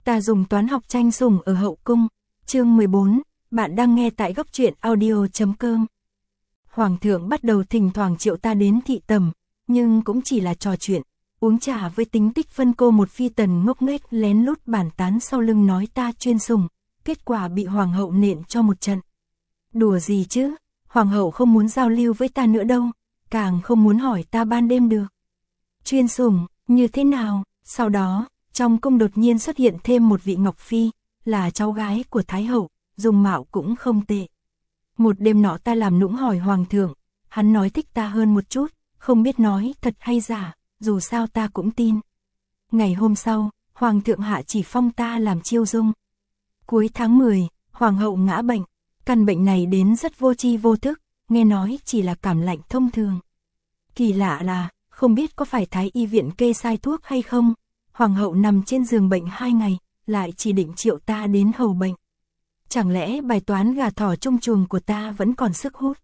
Ta dùng toán học tranh sủng ở hậu cung. Chương 14, bạn đang nghe tại góc truyện audio.com. Hoàng thượng bắt đầu thỉnh thoảng triệu ta đến thị tầm, nhưng cũng chỉ là trò chuyện, uống trà với tính tích phân cô một phi tần ngốc nghếch lén lút bàn tán sau lưng nói ta chuyên sủng, kết quả bị hoàng hậu nện cho một trận. Đùa gì chứ, hoàng hậu không muốn giao lưu với ta nữa đâu, càng không muốn hỏi ta ban đêm được. Chuyên sủng, như thế nào? Sau đó, trong cung đột nhiên xuất hiện thêm một vị Ngọc Phi, là cháu gái của Thái hậu, dung mạo cũng không tệ. Một đêm nọ ta làm nũng hỏi hoàng thượng, hắn nói thích ta hơn một chút, không biết nói thật hay giả, dù sao ta cũng tin. Ngày hôm sau, hoàng thượng hạ chỉ phong ta làm chiêu dung. Cuối tháng 10, hoàng hậu ngã bệnh, căn bệnh này đến rất vô tri vô thức, nghe nói chỉ là cảm lạnh thông thường. Kỳ lạ là, không biết có phải Thái y viện kê sai thuốc hay không, hoàng hậu nằm trên giường bệnh 2 ngày, lại chỉ định triệu ta đến hầu bệnh. Chẳng lẽ bài toán gà thỏ trong chuồng của ta vẫn còn sức hút?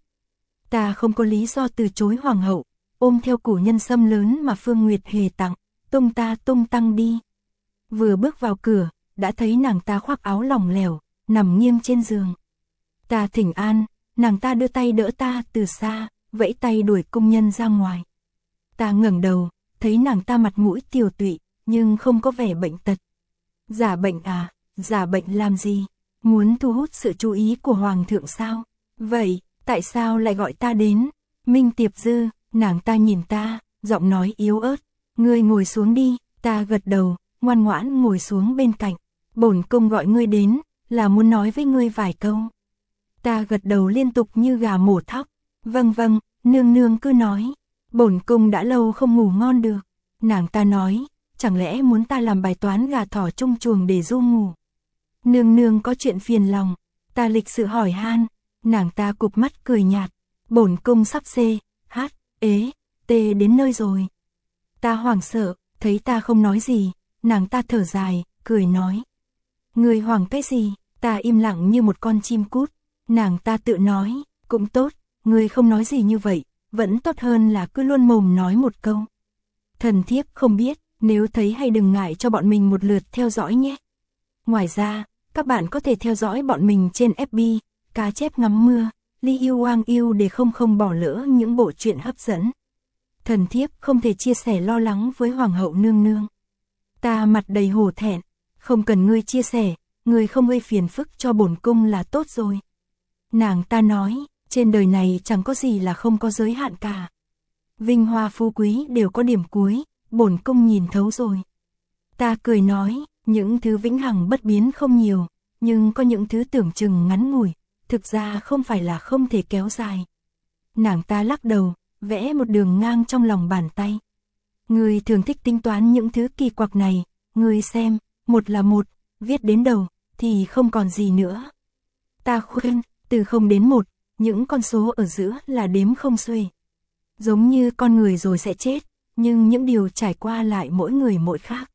Ta không có lý do từ chối hoàng hậu, ôm theo củ nhân sâm lớn mà Phương Nguyệt hề tặng, tung tăng đi. Vừa bước vào cửa, đã thấy nàng ta khoác áo lỏng lẻo, nằm nghiêng trên giường. Ta thỉnh an, nàng ta đưa tay đỡ ta từ xa, vẫy tay đuổi cung nhân ra ngoài. Ta ngẩng đầu, thấy nàng ta mặt mũi tiều tụy, nhưng không có vẻ bệnh tật. Giả bệnh à, giả bệnh làm gì? Muốn thu hút sự chú ý của hoàng thượng sao? Vậy, tại sao lại gọi ta đến? Minh Tiệp Dư, nàng ta nhìn ta, giọng nói yếu ớt. Ngươi ngồi xuống đi, ta gật đầu, ngoan ngoãn ngồi xuống bên cạnh. Bổn cung gọi ngươi đến, là muốn nói với ngươi vài câu. Ta gật đầu liên tục như gà mổ thóc. Vâng, nương nương cứ nói. Bổn cung đã lâu không ngủ ngon được. Nàng ta nói, chẳng lẽ muốn ta làm bài toán gà thỏ trong chuồng để du ngủ? Nương nương có chuyện phiền lòng. Ta lịch sự hỏi han. Nàng ta cụp mắt cười nhạt. Bổn cung sắp đến nơi rồi. Ta hoảng sợ, thấy ta không nói gì, nàng ta thở dài, cười nói. Người hoảng cái gì? Ta im lặng như một con chim cút. Nàng ta tự nói, cũng tốt, người không nói gì như vậy, vẫn tốt hơn là cứ luôn mồm nói một câu. Thần thiếp không biết, nếu thấy hay đừng ngại cho bọn mình một lượt theo dõi nhé. Ngoài ra, các bạn có thể theo dõi bọn mình trên FB, Cá Chép Ngắm Mưa, Li Yêu Wang Yêu để không bỏ lỡ những bộ truyện hấp dẫn. Thần thiếp không thể chia sẻ lo lắng với hoàng hậu nương nương. Ta mặt đầy hổ thẹn, không cần ngươi chia sẻ, ngươi không gây phiền phức cho bổn cung là tốt rồi. Nàng ta nói, trên đời này chẳng có gì là không có giới hạn cả. Vinh hoa phú quý đều có điểm cuối, bổn cung nhìn thấu rồi. Ta cười nói, những thứ vĩnh hằng bất biến không nhiều, nhưng có những thứ tưởng chừng ngắn ngủi, thực ra không phải là không thể kéo dài. Nàng ta lắc đầu, vẽ một đường ngang trong lòng bàn tay. Ngươi thường thích tính toán những thứ kỳ quặc này, ngươi xem, 1 là 1, viết đến đầu, thì không còn gì nữa. Ta khuyên, từ 0 đến 1, những con số ở giữa là đếm không xuể. Giống như con người rồi sẽ chết, nhưng những điều trải qua lại mỗi người mỗi khác.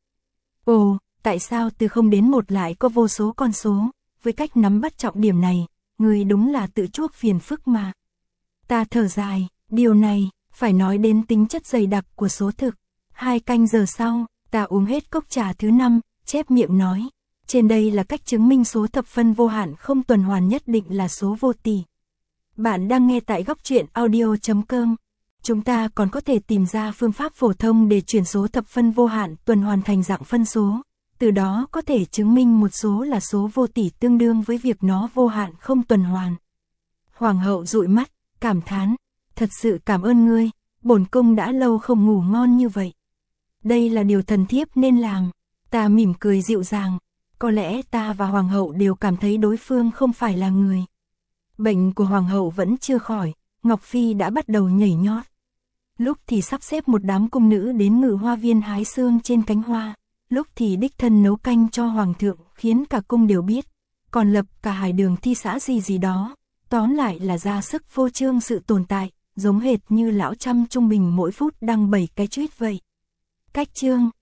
Ồ, tại sao từ 0 đến 1 lại có vô số con số? Với cách nắm bắt trọng điểm này, người đúng là tự chuốc phiền phức mà. Ta thở dài, điều này, phải nói đến tính chất dày đặc của số thực. 2 canh giờ sau, ta uống hết cốc trà thứ 5, chép miệng nói. Trên đây là cách chứng minh số thập phân vô hạn không tuần hoàn nhất định là số vô tỷ. Bạn đang nghe tại góc truyện audio.com. Chúng ta còn có thể tìm ra phương pháp phổ thông để chuyển số thập phân vô hạn tuần hoàn thành dạng phân số. Từ đó có thể chứng minh một số là số vô tỷ tương đương với việc nó vô hạn không tuần hoàn. Hoàng hậu dụi mắt, cảm thán. Thật sự cảm ơn ngươi, bổn cung đã lâu không ngủ ngon như vậy. Đây là điều thần thiếp nên làm. Ta mỉm cười dịu dàng. Có lẽ ta và hoàng hậu đều cảm thấy đối phương không phải là người. Bệnh của hoàng hậu vẫn chưa khỏi, Ngọc Phi đã bắt đầu nhảy nhót. Lúc thì sắp xếp một đám cung nữ đến Ngự Hoa Viên hái xương trên cánh hoa, lúc thì đích thân nấu canh cho hoàng thượng khiến cả cung đều biết, còn lập cả hải đường thi xã gì đó, tóm lại là ra sức phô trương sự tồn tại, giống hệt như lão trăm trung bình mỗi phút đăng 7 cái tweet vậy. Cách chương